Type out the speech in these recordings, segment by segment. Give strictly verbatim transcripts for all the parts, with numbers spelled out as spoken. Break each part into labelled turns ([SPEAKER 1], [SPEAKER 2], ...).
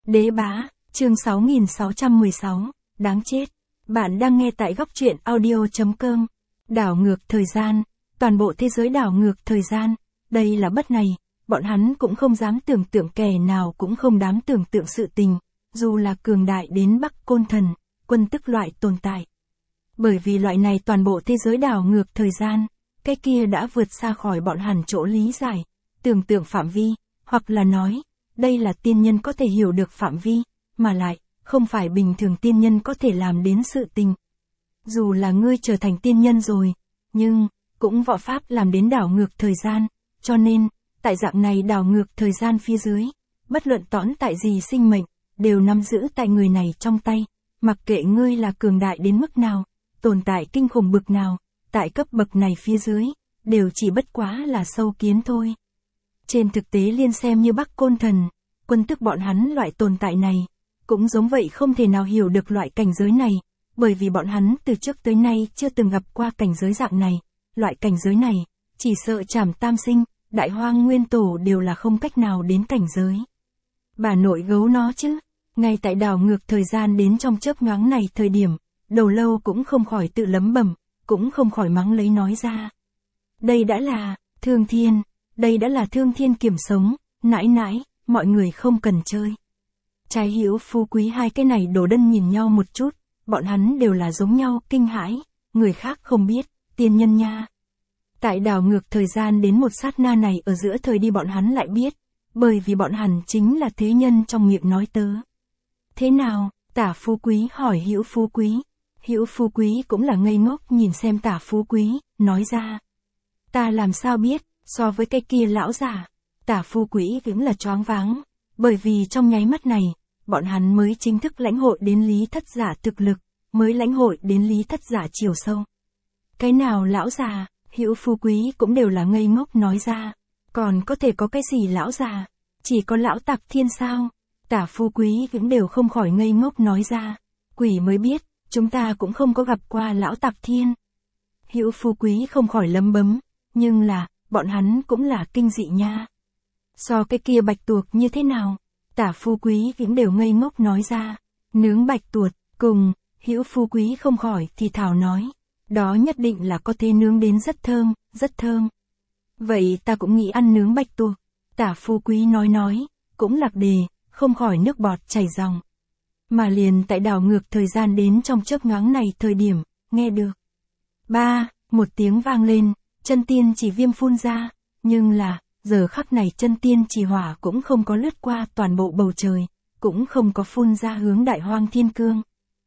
[SPEAKER 1] Đế bá, chương sáu nghìn sáu trăm mười sáu, đáng chết. Bạn đang nghe tại góc truyện audio.com. Đảo ngược thời gian, toàn bộ thế giới đảo ngược thời gian, đây là bất này, bọn hắn cũng không dám tưởng tượng, kẻ nào cũng không dám tưởng tượng sự tình, dù là cường đại đến Bắc Côn Thần, quân tức loại tồn tại. Bởi vì loại này toàn bộ thế giới đảo ngược thời gian, cái kia đã vượt xa khỏi bọn hẳn chỗ lý giải, tưởng tượng phạm vi, hoặc là nói, đây là tiên nhân có thể hiểu được phạm vi, mà lại, không phải bình thường tiên nhân có thể làm đến sự tình. Dù là ngươi trở thành tiên nhân rồi, nhưng, cũng võ pháp làm đến đảo ngược thời gian, cho nên, tại dạng này đảo ngược thời gian phía dưới, bất luận tõn tại gì sinh mệnh, đều nắm giữ tại người này trong tay, mặc kệ ngươi là cường đại đến mức nào, tồn tại kinh khủng bực nào, tại cấp bậc này phía dưới, đều chỉ bất quá là sâu kiến thôi. Trên thực tế liên xem như Bắc Côn Thần, quân tức bọn hắn loại tồn tại này, cũng giống vậy không thể nào hiểu được loại cảnh giới này, bởi vì bọn hắn từ trước tới nay chưa từng gặp qua cảnh giới dạng này, loại cảnh giới này, chỉ sợ Trảm Tam Sinh, Đại Hoang Nguyên Tổ đều là không cách nào đến cảnh giới. Bà nội gấu nó chứ, ngay tại đảo ngược thời gian đến trong chớp nhoáng này thời điểm, Đầu Lâu cũng không khỏi tự lẩm bẩm, cũng không khỏi mắng lấy nói ra. Đây đã là, Thương Thiên, đây đã là Thương Thiên kiểm sống, nãi nãi, mọi người không cần chơi. Trái Hữu Phú Quý hai cái này đồ đần nhìn nhau một chút, bọn hắn đều là giống nhau, kinh hãi, người khác không biết, tiên nhân nha. Tại đảo ngược thời gian đến một sát na này ở giữa thời đi bọn hắn lại biết, bởi vì bọn hắn chính là thế nhân trong miệng nói tớ. Thế nào, Tả Phú Quý hỏi Hữu Phú Quý. Hữu Phú Quý cũng là ngây ngốc nhìn xem Tả Phú Quý, nói ra. Ta làm sao biết, so với cái kia lão giả, Tả Phú Quý cũng là choáng váng, bởi vì trong nháy mắt này, bọn hắn mới chính thức lãnh hội đến lý thất giả thực lực, mới lãnh hội đến lý thất giả chiều sâu. Cái nào lão già, Hữu Phú Quý cũng đều là ngây ngốc nói ra, còn có thể có cái gì lão già, chỉ có lão Tạp Thiên sao? Tả Phú Quý cũng đều không khỏi ngây ngốc nói ra, quỷ mới biết, chúng ta cũng không có gặp qua lão Tạp Thiên. Hữu Phú Quý không khỏi lấm bấm, nhưng là, bọn hắn cũng là kinh dị nha. So cái kia bạch tuộc như thế nào? Tả Phú Quý cũng đều ngây ngốc nói ra, nướng bạch tuộc, cùng, Hữu Phú Quý không khỏi thì thảo nói, đó nhất định là có thể nướng đến rất thơm, rất thơm. Vậy ta cũng nghĩ ăn nướng bạch tuộc. Tả Phú Quý nói nói, cũng lạc đề, không khỏi nước bọt chảy ròng. Mà liền tại đảo ngược thời gian đến trong chớp nhoáng này thời điểm, nghe được. Ba, một tiếng vang lên, chân tiên chỉ viêm phun ra, nhưng là, giờ khắc này chân tiên chỉ hỏa cũng không có lướt qua toàn bộ bầu trời, cũng không có phun ra hướng Đại Hoang Thiên Cương.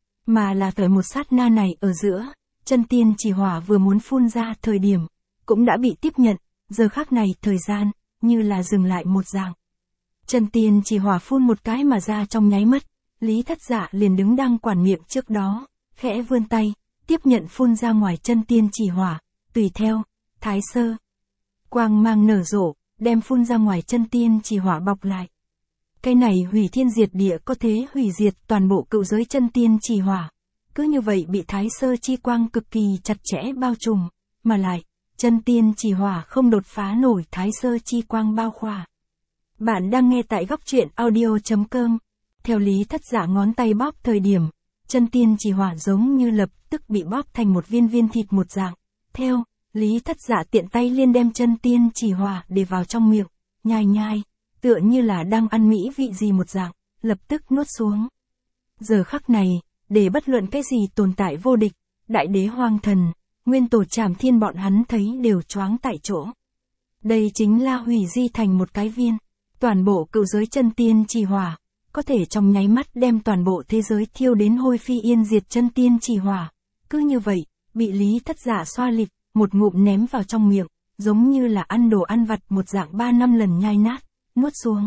[SPEAKER 1] Mà là tới một sát na này ở giữa, chân tiên chỉ hỏa vừa muốn phun ra thời điểm, cũng đã bị tiếp nhận, giờ khắc này thời gian, như là dừng lại một dạng. Chân tiên chỉ hỏa phun một cái mà ra trong nháy mắt, Lý Thất Dạ liền đứng đang quản miệng trước đó, khẽ vươn tay, tiếp nhận phun ra ngoài chân tiên chỉ hỏa, tùy theo, thái sơ. Quang mang nở rộ, đem phun ra ngoài chân tiên chỉ hỏa bọc lại. Cái này hủy thiên diệt địa có thế hủy diệt toàn bộ cựu giới chân tiên chỉ hỏa. Cứ như vậy bị thái sơ chi quang cực kỳ chặt chẽ bao trùm, mà lại, chân tiên chỉ hỏa không đột phá nổi thái sơ chi quang bao khỏa. Bạn đang nghe tại góc truyện audio.com. Theo Lý Thất Dạ ngón tay bóp thời điểm, chân tiên chỉ hỏa giống như lập tức bị bóp thành một viên viên thịt một dạng. Theo, Lý Thất Dạ tiện tay liên đem chân tiên chỉ hỏa để vào trong miệng, nhai nhai, tựa như là đang ăn mỹ vị gì một dạng, lập tức nuốt xuống. Giờ khắc này, để bất luận cái gì tồn tại vô địch, Đại Đế Hoang Thần, Nguyên Tổ Trảm Thiên bọn hắn thấy đều choáng tại chỗ. Đây chính là hủy di thành một cái viên, toàn bộ cựu giới chân tiên chỉ hỏa, có thể trong nháy mắt đem toàn bộ thế giới thiêu đến hôi phi yên diệt chân tiên chỉ hỏa. Cứ như vậy, bị Lý Thất Dạ xoa lịch, một ngụm ném vào trong miệng, giống như là ăn đồ ăn vặt một dạng ba năm lần nhai nát, nuốt xuống.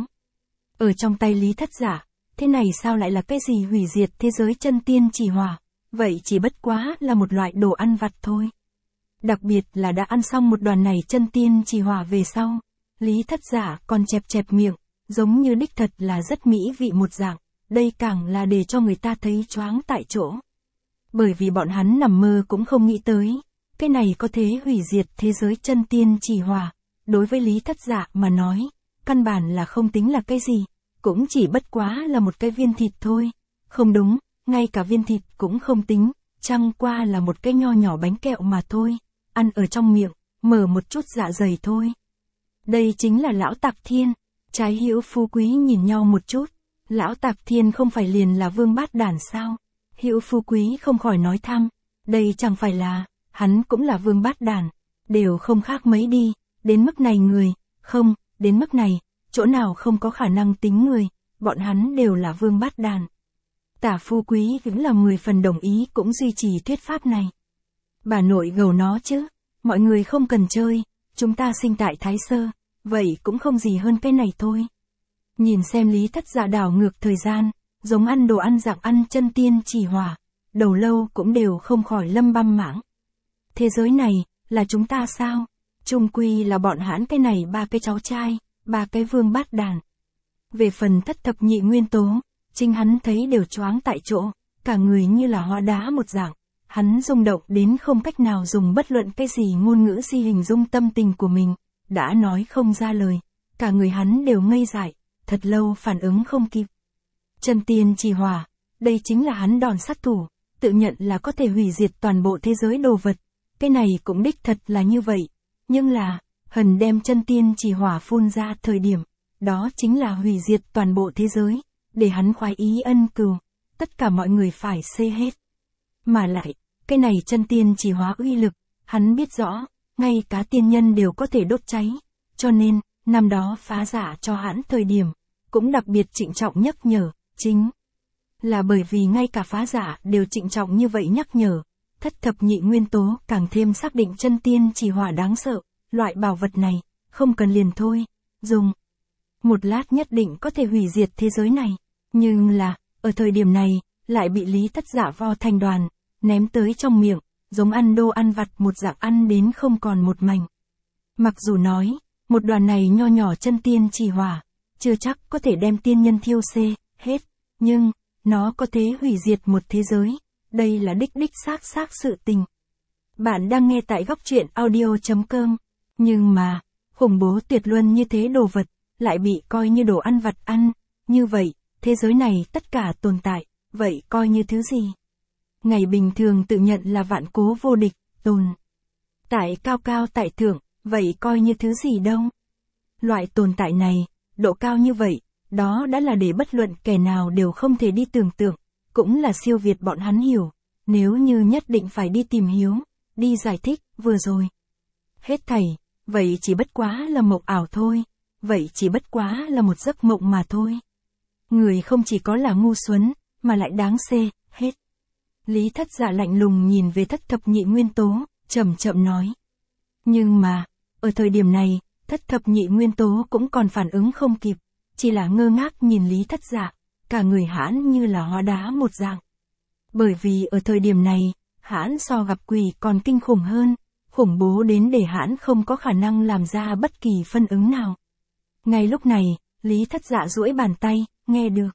[SPEAKER 1] Ở trong tay Lý Thất Dạ, thế này sao lại là cái gì hủy diệt thế giới chân tiên chỉ hỏa, vậy chỉ bất quá là một loại đồ ăn vặt thôi. Đặc biệt là đã ăn xong một đoàn này chân tiên chỉ hỏa về sau, Lý Thất Dạ còn chẹp chẹp miệng, giống như đích thật là rất mỹ vị một dạng, đây càng là để cho người ta thấy choáng tại chỗ. Bởi vì bọn hắn nằm mơ cũng không nghĩ tới, cái này có thể hủy diệt thế giới chân tiên chỉ hỏa, đối với Lý Thất Dạ mà nói, căn bản là không tính là cái gì, cũng chỉ bất quá là một cái viên thịt thôi. Không đúng, ngay cả viên thịt cũng không tính, chẳng qua là một cái nho nhỏ bánh kẹo mà thôi, ăn ở trong miệng, mở một chút dạ dày thôi. Đây chính là lão Tạc Thiên. Trái Hữu Phú Quý nhìn nhau một chút, lão Tạc Thiên không phải liền là vương bát đản sao? Hữu Phú Quý không khỏi nói thăm, đây chẳng phải là, hắn cũng là vương bát đản, đều không khác mấy đi, đến mức này người, không, đến mức này, chỗ nào không có khả năng tính người, bọn hắn đều là vương bát đản. Tả Phú Quý cũng là mười phần đồng ý cũng duy trì thuyết pháp này. Bà nội gầu nó chứ, mọi người không cần chơi, chúng ta sinh tại Thái Sơ, vậy cũng không gì hơn cái này thôi. Nhìn xem Lý Thất Dạ đảo ngược thời gian, giống ăn đồ ăn dạng ăn chân tiên chỉ hỏa, đầu lâu cũng đều không khỏi lâm băm mãng. Thế giới này, là chúng ta sao? Chung quy là bọn hãn cái này ba cái cháu trai, ba cái vương bát đàn. Về phần Thất Thập Nhị Nguyên Tố, chính hắn thấy đều choáng tại chỗ, cả người như là hóa đá một dạng. Hắn rung động đến không cách nào dùng bất luận cái gì ngôn ngữ si hình dung tâm tình của mình, đã nói không ra lời, cả người hắn đều ngây dại, thật lâu phản ứng không kịp. Chân tiên chỉ hỏa, đây chính là hắn đòn sát thủ, tự nhận là có thể hủy diệt toàn bộ thế giới đồ vật, cái này cũng đích thật là như vậy, nhưng là, hần đem chân tiên chỉ hỏa phun ra thời điểm, đó chính là hủy diệt toàn bộ thế giới, để hắn khoái ý ân cừu, tất cả mọi người phải xê hết. Mà lại, cái này chân tiên chỉ hóa uy lực, hắn biết rõ, ngay cả tiên nhân đều có thể đốt cháy, cho nên, năm đó phá giả cho hắn thời điểm, cũng đặc biệt trịnh trọng nhắc nhở, chính là bởi vì ngay cả phá giả đều trịnh trọng như vậy nhắc nhở, Thất Thập Nhị Nguyên Tố càng thêm xác định chân tiên chỉ hỏa đáng sợ, loại bảo vật này, không cần liền thôi, dùng một lát nhất định có thể hủy diệt thế giới này, nhưng là, ở thời điểm này, lại bị Lý Thất Dạ vo thành đoàn, ném tới trong miệng, giống ăn đô ăn vặt một dạng ăn đến không còn một mảnh. Mặc dù nói, một đoàn này nho nhỏ chân tiên chỉ hỏa, chưa chắc có thể đem tiên nhân thiêu xê, hết, nhưng, nó có thể hủy diệt một thế giới, đây là đích đích xác xác sự tình. Bạn đang nghe tại góc truyện audio chấm com, nhưng mà, khủng bố tuyệt luân như thế đồ vật, lại bị coi như đồ ăn vặt ăn, như vậy, thế giới này tất cả tồn tại, vậy coi như thứ gì? Ngày bình thường tự nhận là vạn cố vô địch, tồn tại cao cao tại thượng, vậy coi như thứ gì đâu? Loại tồn tại này, độ cao như vậy, đó đã là để bất luận kẻ nào đều không thể đi tưởng tượng, cũng là siêu việt bọn hắn hiểu, nếu như nhất định phải đi tìm hiếu, đi giải thích, vừa rồi. Hết thảy, vậy chỉ bất quá là mộng ảo thôi, vậy chỉ bất quá là một giấc mộng mà thôi. Người không chỉ có là ngu xuẩn, mà lại đáng xê, hết. Lý Thất Dạ lạnh lùng nhìn về Thất Thập Nhị Nguyên Tố, chậm chậm nói. Nhưng mà, ở thời điểm này, Thất Thập Nhị Nguyên Tố cũng còn phản ứng không kịp, chỉ là ngơ ngác nhìn Lý Thất Dạ, cả người hãn như là hóa đá một dạng. Bởi vì ở thời điểm này, hãn so gặp quỷ còn kinh khủng hơn, khủng bố đến để hãn không có khả năng làm ra bất kỳ phân ứng nào. Ngay lúc này, Lý Thất Dạ duỗi bàn tay, nghe được.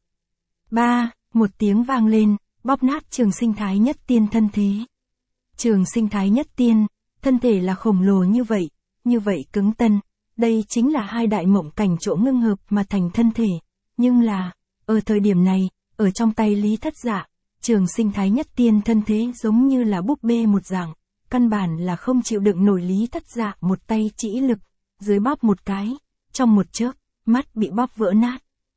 [SPEAKER 1] Ba, một tiếng vang lên, bóp nát Trường Sinh Thái Nhất Tiên thân thế. Trường Sinh Thái Nhất Tiên, thân thể là khổng lồ như vậy, như vậy cứng tân, đây chính là hai đại mộng cảnh chỗ ngưng hợp mà thành thân thể, nhưng là, ở thời điểm này, ở trong tay Lý Thất Dạ, Trường Sinh Thái Nhất Tiên thân thế giống như là búp bê một dạng, căn bản là không chịu đựng nổi Lý Thất Dạ một tay chỉ lực, dưới bóp một cái, trong một chớp, mắt bị bóp vỡ nát.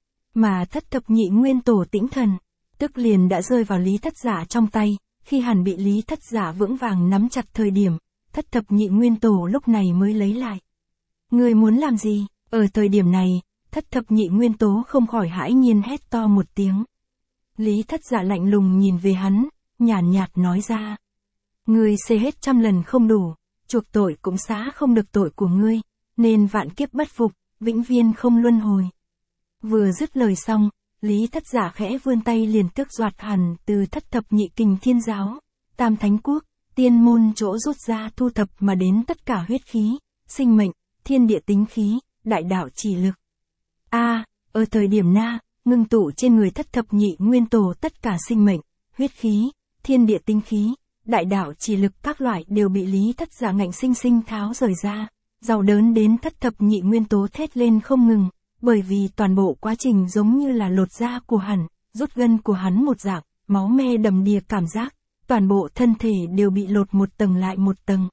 [SPEAKER 1] Mà Thất Thập Nhị Nguyên Tổ Tĩnh Thần, tức liền đã rơi vào Lý Thất Dạ trong tay, khi hẳn bị Lý Thất Dạ vững vàng nắm chặt thời điểm, Thất Thập Nhị Nguyên Tổ lúc này mới lấy lại. Người muốn làm gì? Ở thời điểm này, Thất Thập Nhị Nguyên Tố không khỏi hãi nhiên hét to một tiếng. Lý Thất Dạ lạnh lùng nhìn về hắn, nhàn nhạt, nhạt nói ra. Ngươi xê hết trăm lần không đủ, chuộc tội cũng xá không được tội của ngươi, nên vạn kiếp bất phục, vĩnh viên không luân hồi. Vừa dứt lời xong, Lý Thất Dạ khẽ vươn tay liền tước đoạt hẳn từ Thất Thập Nhị Kình Thiên Giáo, Tam Thánh Quốc, tiên môn chỗ rút ra thu thập mà đến tất cả huyết khí, sinh mệnh, thiên địa tính khí, đại đạo chỉ lực. A, à, ở thời điểm na, ngưng tụ trên người Thất Thập Nhị Nguyên Tổ tất cả sinh mệnh, huyết khí, thiên địa tinh khí, đại đạo chỉ lực các loại đều bị Lý Thất Dạ ngạnh sinh sinh tháo rời ra, giàu đớn đến Thất Thập Nhị Nguyên Tố thét lên không ngừng, bởi vì toàn bộ quá trình giống như là lột da của hắn, rút gân của hắn một dạng, máu me đầm đìa cảm giác, toàn bộ thân thể đều bị lột một tầng lại một tầng.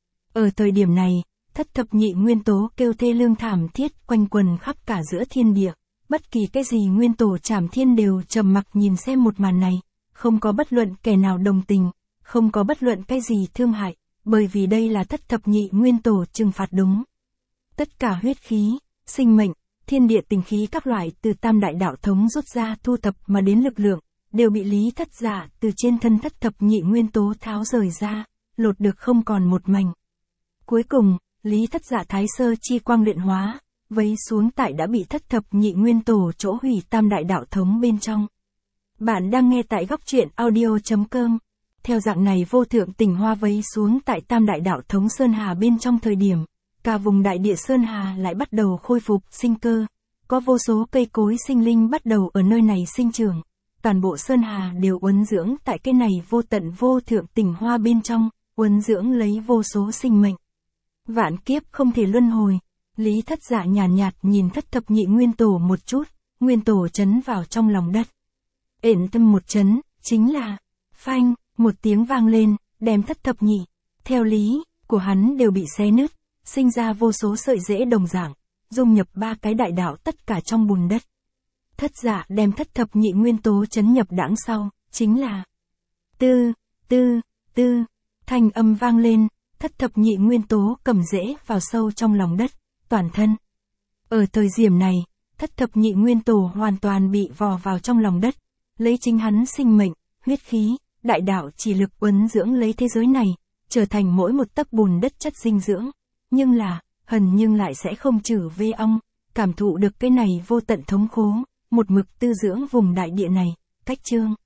[SPEAKER 1] Ở thời điểm này, thất thập nhị nguyên tố kêu thê lương thảm thiết quanh quần khắp cả giữa thiên địa, bất kỳ cái gì nguyên tổ Trảm Thiên đều trầm mặc nhìn xem một màn này, không có bất luận kẻ nào đồng tình, không có bất luận cái gì thương hại, bởi vì đây là thất thập nhị nguyên tổ trừng phạt đúng. Tất cả huyết khí, sinh mệnh, thiên địa tình khí các loại từ tam đại đạo thống rút ra thu thập mà đến lực lượng, đều bị Lý Thất Dạ từ trên thân thất thập nhị nguyên tố tháo rời ra, lột được không còn một mảnh. Cuối cùng, Lý Thất Dạ thái sơ chi quang luyện hóa, vấy xuống tại đã bị thất thập nhị nguyên tổ chỗ hủy tam đại đạo thống bên trong. Bạn đang nghe tại góc truyện audio.com. Theo dạng này vô thượng tình hoa vấy xuống tại tam đại đạo thống Sơn Hà bên trong thời điểm, cả vùng đại địa Sơn Hà lại bắt đầu khôi phục sinh cơ, có vô số cây cối sinh linh bắt đầu ở nơi này sinh trưởng, toàn bộ Sơn Hà đều uốn dưỡng tại cái này vô tận vô thượng tình hoa bên trong, uốn dưỡng lấy vô số sinh mệnh. Vạn kiếp không thể luân hồi. Lý Thất Dạ nhàn nhạt, nhạt nhìn thất thập nhị nguyên tổ một chút, nguyên tổ chấn vào trong lòng đất. Ển tâm một chấn, chính là, phanh, một tiếng vang lên, đem thất thập nhị, theo lý, của hắn đều bị xé nứt, sinh ra vô số sợi rễ đồng dạng, dung nhập ba cái đại đạo tất cả trong bùn đất. Thất Dạ đem thất thập nhị nguyên tố chấn nhập đãng sau, chính là, tư, tư, tư, thanh âm vang lên, thất thập nhị nguyên tố cầm rễ vào sâu trong lòng đất, toàn thân. Ở thời điểm này, thất thập nhị nguyên tổ hoàn toàn bị vò vào trong lòng đất, lấy chính hắn sinh mệnh, huyết khí, đại đạo chỉ lực uốn dưỡng lấy thế giới này, trở thành mỗi một tấc bùn đất chất dinh dưỡng. Nhưng là, hần nhưng lại sẽ không trừ vê ong, cảm thụ được cái này vô tận thống khổ, một mực tư dưỡng vùng đại địa này, cách chương.